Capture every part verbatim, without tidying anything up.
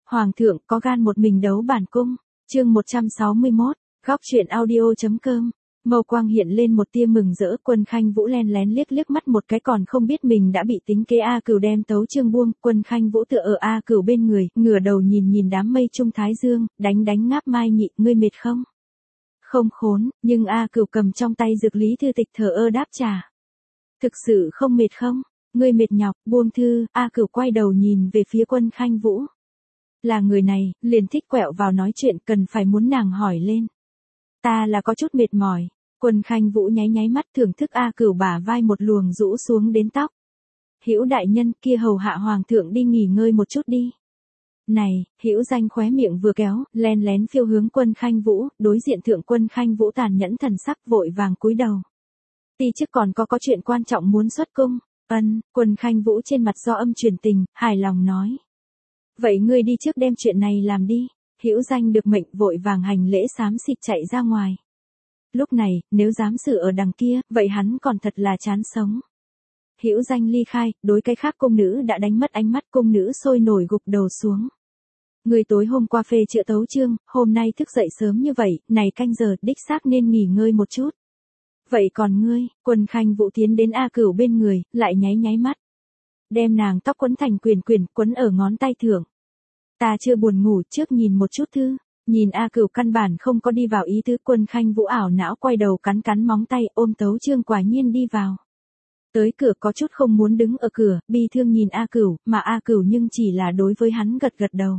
Hoàng thượng có gan một mình đấu bản cung. Chương một trăm sáu mươi mốt, góc truyện audio.com. Mâu quang hiện lên một tia mừng rỡ, Quân Khanh Vũ len lén liếc liếc mắt một cái còn không biết mình đã bị tính kế. A Cửu đem tấu chương buông, Quân Khanh Vũ tựa ở A Cửu bên người, ngửa đầu nhìn nhìn đám mây trung thái dương, đánh đánh ngáp Mai Nhị, ngươi mệt không? Không khốn, nhưng A Cửu cầm trong tay dược lý thư tịch thờ ơ đáp trả. Thực sự không mệt không? Ngươi mệt nhọc, buông thư. A Cửu quay đầu nhìn về phía Quân Khanh Vũ. Là người này, liền thích quẹo vào nói chuyện, cần phải muốn nàng hỏi lên. Ta là có chút mệt mỏi. Quân Khanh Vũ nháy nháy mắt thưởng thức A Cửu bả vai một luồng rũ xuống đến tóc. Hữu đại nhân, kia hầu hạ hoàng thượng đi nghỉ ngơi một chút đi. Này, Hữu Danh khóe miệng vừa kéo, len lén phiêu hướng Quân Khanh Vũ, đối diện thượng Quân Khanh Vũ tàn nhẫn thần sắc vội vàng cúi đầu. Ti chức còn có có chuyện quan trọng muốn xuất cung. Ân, Quân Khanh Vũ trên mặt do âm truyền tình, hài lòng nói. Vậy ngươi đi trước đem chuyện này làm đi. Hữu Danh được mệnh vội vàng hành lễ xám xịt chạy ra ngoài. Lúc này, nếu dám xử ở đằng kia, vậy hắn còn thật là chán sống. Hữu Danh ly khai, đối cái khác cung nữ đã đánh mất ánh mắt, cung nữ sôi nổi gục đầu xuống. Người tối hôm qua phê chữa tấu chương, hôm nay thức dậy sớm như vậy, này canh giờ, đích xác nên nghỉ ngơi một chút. Vậy còn ngươi? Quân Khanh Vũ tiến đến A Cửu bên người, lại nháy nháy mắt. Đem nàng tóc quấn thành quyền quyền, quấn ở ngón tay thượng. Ta chưa buồn ngủ, trước nhìn một chút thư. Nhìn A Cửu căn bản không có đi vào ý tứ, Quân Khanh Vũ ảo não quay đầu cắn cắn móng tay, ôm tấu chương quả nhiên đi vào. Tới cửa có chút không muốn đứng ở cửa, bi thương nhìn A Cửu, mà A Cửu nhưng chỉ là đối với hắn gật gật đầu.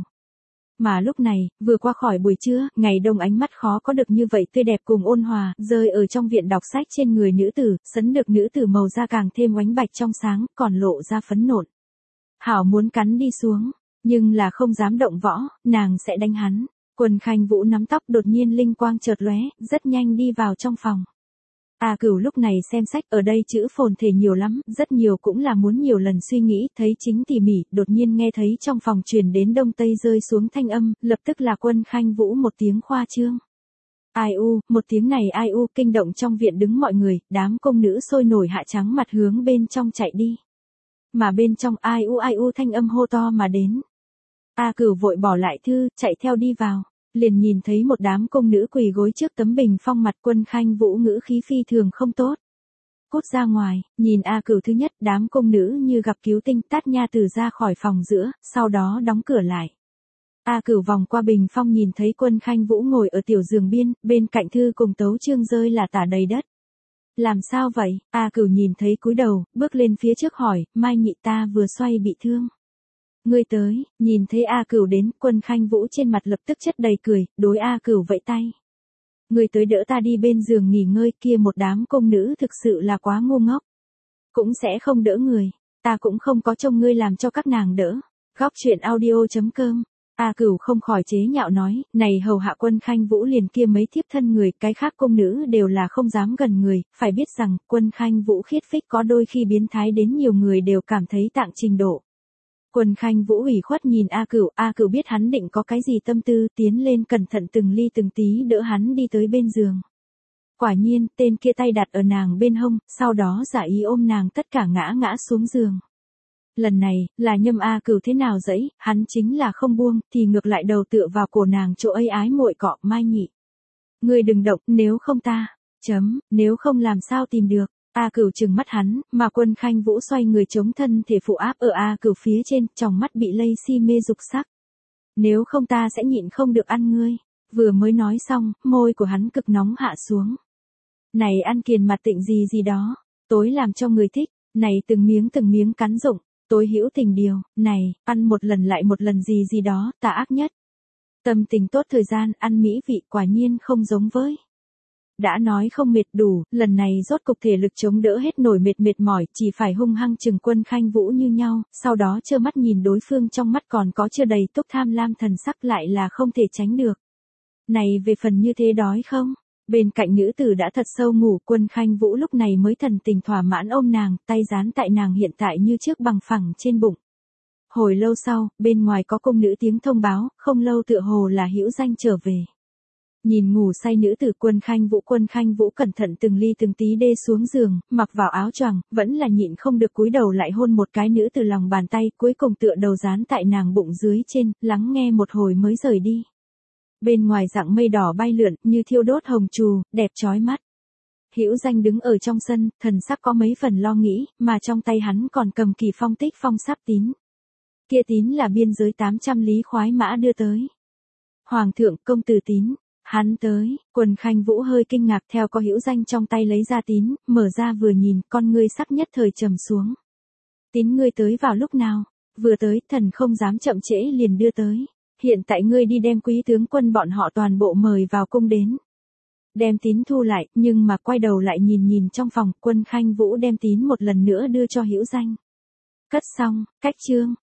Mà lúc này, vừa qua khỏi buổi trưa, ngày đông ánh mắt khó có được như vậy tươi đẹp cùng ôn hòa, rơi ở trong viện đọc sách trên người nữ tử, sấn được nữ tử màu da càng thêm oánh bạch trong sáng, còn lộ ra phấn nộn. Hảo muốn cắn đi xuống, nhưng là không dám động võ, nàng sẽ đánh hắn. Quân Khanh Vũ nắm tóc đột nhiên linh quang chợt lóe, rất nhanh đi vào trong phòng. A Cửu lúc này xem sách, ở đây chữ phồn thể nhiều lắm, rất nhiều cũng là muốn nhiều lần suy nghĩ, thấy chính tỉ mỉ, đột nhiên nghe thấy trong phòng truyền đến đông tây rơi xuống thanh âm, lập tức là Quân Khanh Vũ một tiếng khoa trương. Ai u, một tiếng này ai u, kinh động trong viện đứng mọi người, đám công nữ sôi nổi hạ trắng mặt hướng bên trong chạy đi. Mà bên trong ai u ai u thanh âm hô to mà đến. A Cửu vội bỏ lại thư, chạy theo đi vào. Liền nhìn thấy một đám công nữ quỳ gối trước tấm bình phong, mặt Quân Khanh Vũ ngữ khí phi thường không tốt. Cút ra ngoài, nhìn A Cửu thứ nhất, đám công nữ như gặp cứu tinh, tát nha từ ra khỏi phòng giữa, sau đó đóng cửa lại. A Cửu vòng qua bình phong nhìn thấy Quân Khanh Vũ ngồi ở tiểu giường biên, bên cạnh thư cùng tấu chương rơi là tả đầy đất. Làm sao vậy? A Cửu nhìn thấy cúi đầu, bước lên phía trước hỏi, Mai Nhị ta vừa xoay bị thương. Ngươi tới, nhìn thấy A Cửu đến, Quân Khanh Vũ trên mặt lập tức chất đầy cười, đối A Cửu vẫy tay. Ngươi tới đỡ ta đi bên giường nghỉ ngơi, kia một đám công nữ thực sự là quá ngu ngốc. Cũng sẽ không đỡ người, ta cũng không có trông ngươi làm cho các nàng đỡ. Góc truyện audio.com. A Cửu không khỏi chế nhạo nói, này hầu hạ Quân Khanh Vũ liền kia mấy thiếp thân người, cái khác công nữ đều là không dám gần người, phải biết rằng, Quân Khanh Vũ khiết phích có đôi khi biến thái đến nhiều người đều cảm thấy tạng trình độ. Quân Khanh Vũ ủy khuất nhìn A Cửu, A Cửu biết hắn định có cái gì tâm tư, tiến lên cẩn thận từng ly từng tí đỡ hắn đi tới bên giường. Quả nhiên, tên kia tay đặt ở nàng bên hông, sau đó giả ý ôm nàng tất cả ngã ngã xuống giường. Lần này, là nhâm A Cửu thế nào dẫy, hắn chính là không buông, thì ngược lại đầu tựa vào cổ nàng chỗ ấy ái muội cọ, Mai Nhị. Ngươi đừng động, nếu không ta, chấm, nếu không làm sao tìm được. A Cửu trừng mắt hắn, mà Quân Khanh Vũ xoay người chống thân thể phụ áp ở A Cửu phía trên, trong mắt bị lây si mê dục sắc. Nếu không ta sẽ nhịn không được ăn ngươi. Vừa mới nói xong, môi của hắn cực nóng hạ xuống. Này ăn kiền mặt tịnh gì gì đó, tối làm cho người thích, này từng miếng từng miếng cắn rụng, tối hữu tình điều, này, ăn một lần lại một lần gì gì đó, tà ác nhất. Tâm tình tốt thời gian, ăn mỹ vị quả nhiên không giống với. Đã nói không mệt đủ, lần này rốt cục thể lực chống đỡ hết nổi mệt mệt mỏi, chỉ phải hung hăng chừng Quân Khanh Vũ như nhau, sau đó trơ mắt nhìn đối phương trong mắt còn có chưa đầy túc tham lam thần sắc lại là không thể tránh được. Này về phần như thế đói không? Bên cạnh nữ tử đã thật sâu ngủ, Quân Khanh Vũ lúc này mới thần tình thỏa mãn ôm nàng, tay dán tại nàng hiện tại như trước bằng phẳng trên bụng. Hồi lâu sau, bên ngoài có công nữ tiếng thông báo, không lâu tựa hồ là Hữu Danh trở về. Nhìn ngủ say nữ tử Quân Khanh Vũ, Quân Khanh Vũ cẩn thận từng ly từng tí đê xuống giường, mặc vào áo choàng, vẫn là nhịn không được cúi đầu lại hôn một cái nữ từ lòng bàn tay, cuối cùng tựa đầu dán tại nàng bụng dưới trên, lắng nghe một hồi mới rời đi. Bên ngoài dạng mây đỏ bay lượn, như thiêu đốt hồng trù, đẹp chói mắt. Hữu Danh đứng ở trong sân, thần sắc có mấy phần lo nghĩ, mà trong tay hắn còn cầm Kỳ Phong Tích Phong sáp tín. Kia tín là biên giới tám trăm lý khoái mã đưa tới. Hoàng thượng, công tử tín. Hắn tới, Quân Khanh Vũ hơi kinh ngạc, theo có Hữu Danh trong tay lấy ra tín, mở ra vừa nhìn, con ngươi sắc nhất thời trầm xuống. Tín ngươi tới vào lúc nào? Vừa tới, thần không dám chậm trễ liền đưa tới. Hiện tại ngươi đi đem quý tướng quân bọn họ toàn bộ mời vào cung đến. Đem tín thu lại, nhưng mà quay đầu lại nhìn nhìn trong phòng, Quân Khanh Vũ đem tín một lần nữa đưa cho Hữu Danh. Cất xong, cách chương.